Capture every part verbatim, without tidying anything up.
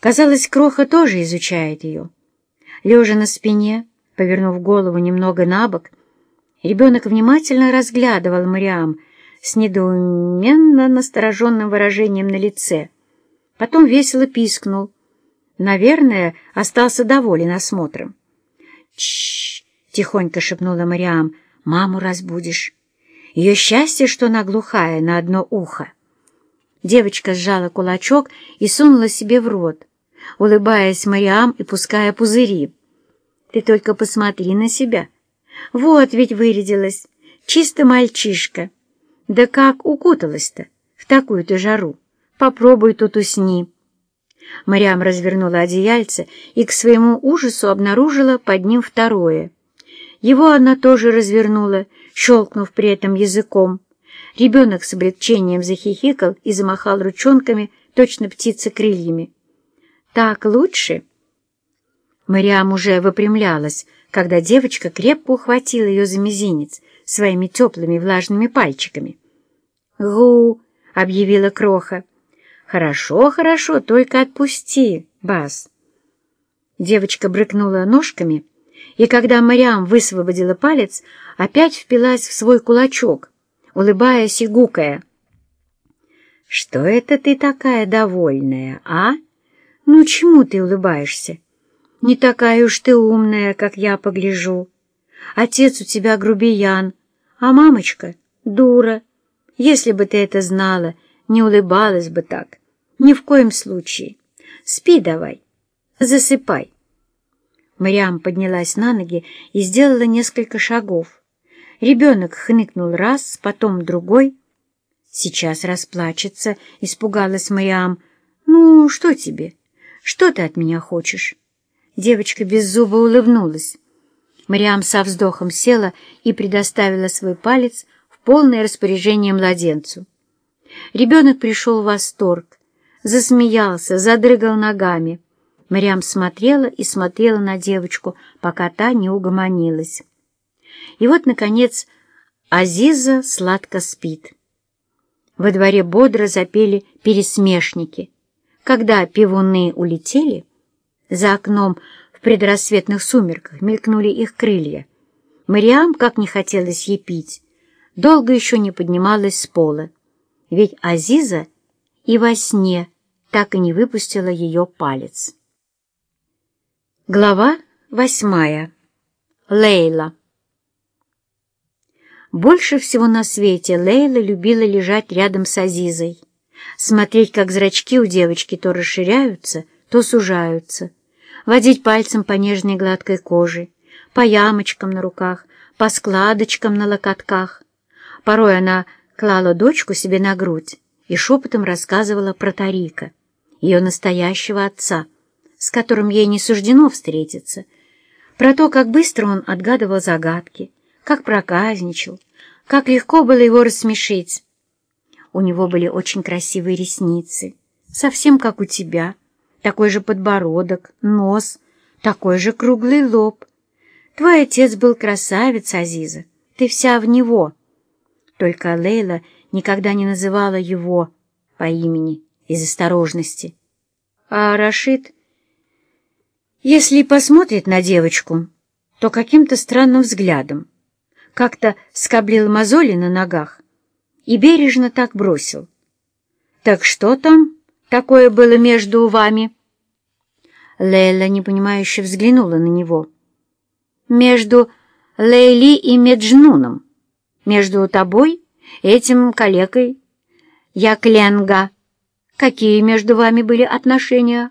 Казалось, Кроха тоже изучает ее. Лежа на спине, повернув голову немного на бок, ребенок внимательно разглядывал Мариам с недоуменно настороженным выражением на лице. Потом весело пискнул. Наверное, остался доволен осмотром. «Тш-ш-ш!» — тихонько шепнула Мариам. «Маму разбудишь. Ее счастье, что она глухая на одно ухо». Девочка сжала кулачок и сунула себе в рот, улыбаясь Мариам и пуская пузыри. «Ты только посмотри на себя. Вот ведь вырядилась, чисто мальчишка. Да как укуталась-то в такую-то жару? Попробуй тут усни». Мариам развернула одеяльце и к своему ужасу обнаружила под ним второе. Его она тоже развернула, щелкнув при этом языком. Ребенок с облегчением захихикал и замахал ручонками, точно птица крыльями. «Так лучше?» Мариам уже выпрямлялась, когда девочка крепко ухватила ее за мизинец своими теплыми влажными пальчиками. «Гу!» — объявила Кроха. «Хорошо, хорошо, только отпусти, Бас». Девочка брыкнула ножками, и когда Мариам высвободила палец, опять впилась в свой кулачок, улыбаясь и гукая. «Что это ты такая довольная, а? Ну, чему ты улыбаешься? Не такая уж ты умная, как я погляжу. Отец у тебя грубиян, а мамочка — дура. Если бы ты это знала, не улыбалась бы так. Ни в коем случае. Спи давай, засыпай». Мариам поднялась на ноги и сделала несколько шагов. Ребенок хныкнул раз, потом другой. «Сейчас расплачется», — испугалась Мариам. «Ну, что тебе? Что ты от меня хочешь?» Девочка беззубо улыбнулась. Мариам со вздохом села и предоставила свой палец в полное распоряжение младенцу. Ребенок пришел в восторг, засмеялся, задрыгал ногами. Мариам смотрела и смотрела на девочку, пока та не угомонилась. И вот, наконец, Азиза сладко спит. Во дворе бодро запели пересмешники. Когда певуны улетели, за окном в предрассветных сумерках мелькнули их крылья. Мариам, как не хотелось ей пить, долго еще не поднималась с пола, ведь Азиза и во сне так и не выпустила ее палец. Глава восьмая. Лейла. Больше всего на свете Лейла любила лежать рядом с Азизой, смотреть, как зрачки у девочки то расширяются, то сужаются, водить пальцем по нежной гладкой коже, по ямочкам на руках, по складочкам на локотках. Порой она клала дочку себе на грудь и шепотом рассказывала про Тарика, ее настоящего отца, с которым ей не суждено встретиться, про то, как быстро он отгадывал загадки, как проказничал, как легко было его рассмешить. У него были очень красивые ресницы, совсем как у тебя, такой же подбородок, нос, такой же круглый лоб. Твой отец был красавец, Азиза, ты вся в него. Только Лейла никогда не называла его по имени из осторожности. А Рашид, если посмотрит на девочку, то каким-то странным взглядом, как-то скоблил мозоли на ногах и бережно так бросил. «Так что там такое было между вами?» Лейла непонимающе взглянула на него. «Между Лейли и Меджнуном, между тобой, этим калекой, Якленга. Какие между вами были отношения?»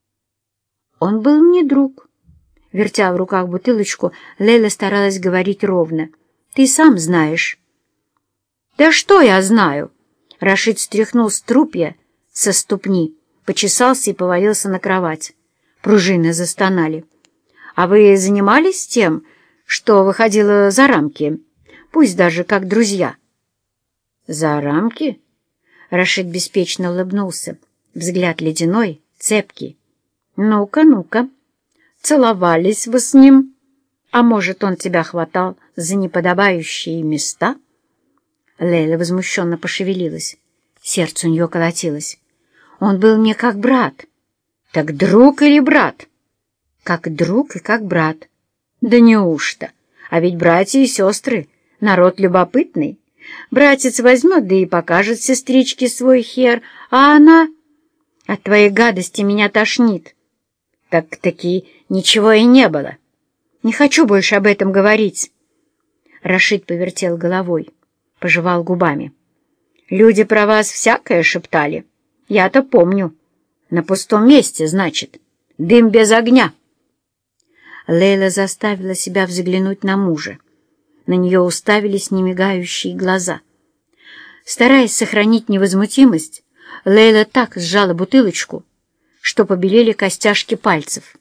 «Он был мне друг». Вертя в руках бутылочку, Лейла старалась говорить ровно. «Ты сам знаешь». «Да что я знаю?» Рашид стряхнул струпья со ступни, почесался и повалился на кровать. Пружины застонали. «А вы занимались тем, что выходило за рамки, пусть даже как друзья?» «За рамки?» Рашид беспечно улыбнулся, взгляд ледяной, цепкий. «Ну-ка, ну-ка, целовались вы с ним? А может, он тебя хватал за неподобающие места?» Лейла возмущенно пошевелилась. Сердце у нее колотилось. «Он был мне как брат. Так друг или брат? Как друг и как брат. Да неужто? А ведь братья и сестры — народ любопытный. Братец возьмет, да и покажет сестричке свой хер, а она... От твоей гадости меня тошнит. Так-таки ничего и не было. Не хочу больше об этом говорить. Рашид повертел головой, пожевал губами. Люди про вас всякое шептали. Я-то помню. На пустом месте, значит. Дым без огня. Лейла заставила себя взглянуть на мужа. На нее уставились немигающие глаза. Стараясь сохранить невозмутимость, Лейла так сжала бутылочку, что побелели костяшки пальцев.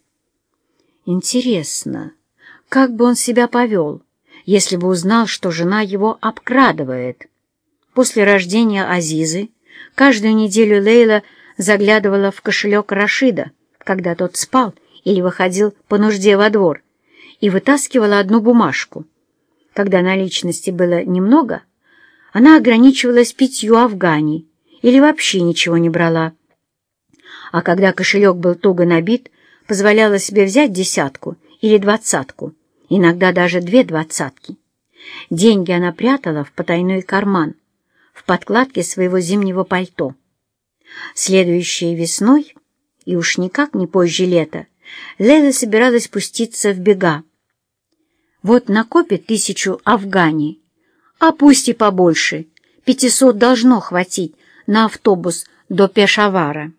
Интересно, как бы он себя повел, если бы узнал, что жена его обкрадывает? После рождения Азизы каждую неделю Лейла заглядывала в кошелек Рашида, когда тот спал или выходил по нужде во двор, и вытаскивала одну бумажку. Когда наличности было немного, она ограничивалась пятью афгани или вообще ничего не брала. А когда кошелек был туго набит, позволяла себе взять десятку или двадцатку, иногда даже две двадцатки. Деньги она прятала в потайной карман, в подкладке своего зимнего пальто. Следующей весной, и уж никак не позже лета, Лейла собиралась пуститься в бега. Вот накопит тысячу афгани, а пусть и побольше, пятисот должно хватить на автобус до Пешавара.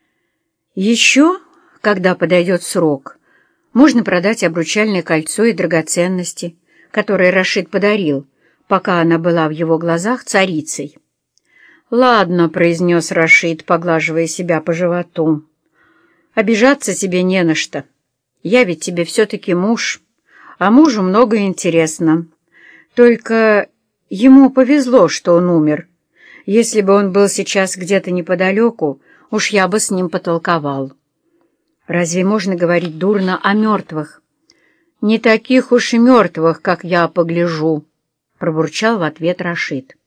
Еще, когда подойдет срок, можно продать обручальное кольцо и драгоценности, которые Рашид подарил, пока она была в его глазах царицей. «Ладно», — произнес Рашид, поглаживая себя по животу. «Обижаться тебе не на что. Я ведь тебе все-таки муж, а мужу много интересно. Только ему повезло, что он умер. Если бы он был сейчас где-то неподалеку, уж я бы с ним потолковал». «Разве можно говорить дурно о мертвых?» «Не таких уж и мертвых, как я погляжу», — пробурчал в ответ Рашид.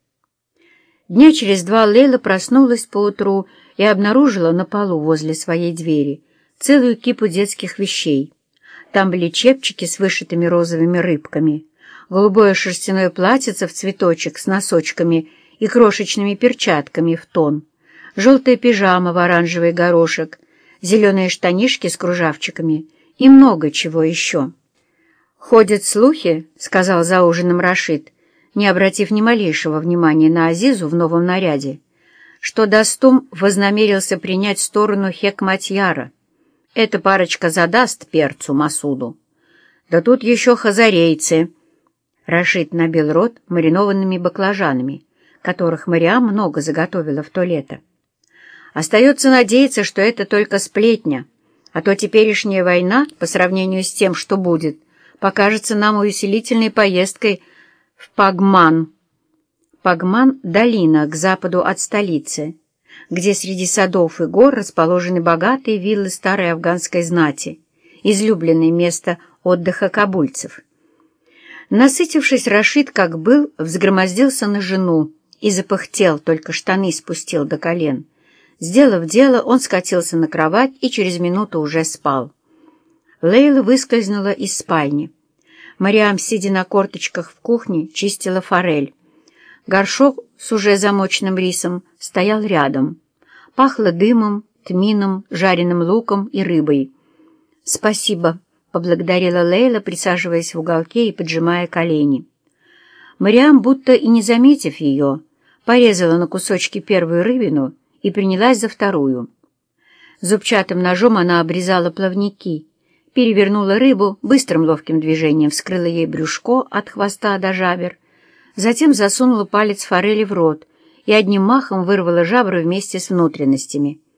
Дня через два Лейла проснулась поутру и обнаружила на полу возле своей двери целую кипу детских вещей. Там были чепчики с вышитыми розовыми рыбками, голубое шерстяное платьице в цветочек с носочками и крошечными перчатками в тон, желтая пижама в оранжевый горошек, зеленые штанишки с кружавчиками и много чего еще. «Ходят слухи, — сказал за ужином Рашид, не обратив ни малейшего внимания на Азизу в новом наряде, — что Достум вознамерился принять сторону Хекматьяра. Эта парочка задаст перцу Масуду. Да тут еще хазарейцы». Рашид набил рот маринованными баклажанами, которых Мариам много заготовила в то лето. «Остается надеяться, что это только сплетня, а то теперешняя война, по сравнению с тем, что будет, покажется нам увеселительной поездкой в Пагман». Пагман — долина к западу от столицы, где среди садов и гор расположены богатые виллы старой афганской знати, излюбленное место отдыха кабульцев. Насытившись, Рашид, как был, взгромоздился на жену и запыхтел, только штаны спустил до колен. Сделав дело, он скатился на кровать и через минуту уже спал. Лейла выскользнула из спальни. Мариам, сидя на корточках в кухне, чистила форель. Горшок с уже замоченным рисом стоял рядом. Пахло дымом, тмином, жареным луком и рыбой. «Спасибо», — поблагодарила Лейла, присаживаясь в уголке и поджимая колени. Мариам, будто и не заметив ее, порезала на кусочки первую рыбину и принялась за вторую. Зубчатым ножом она обрезала плавники, перевернула рыбу, быстрым ловким движением вскрыла ей брюшко от хвоста до жабер, затем засунула палец форели в рот и одним махом вырвала жабры вместе с внутренностями.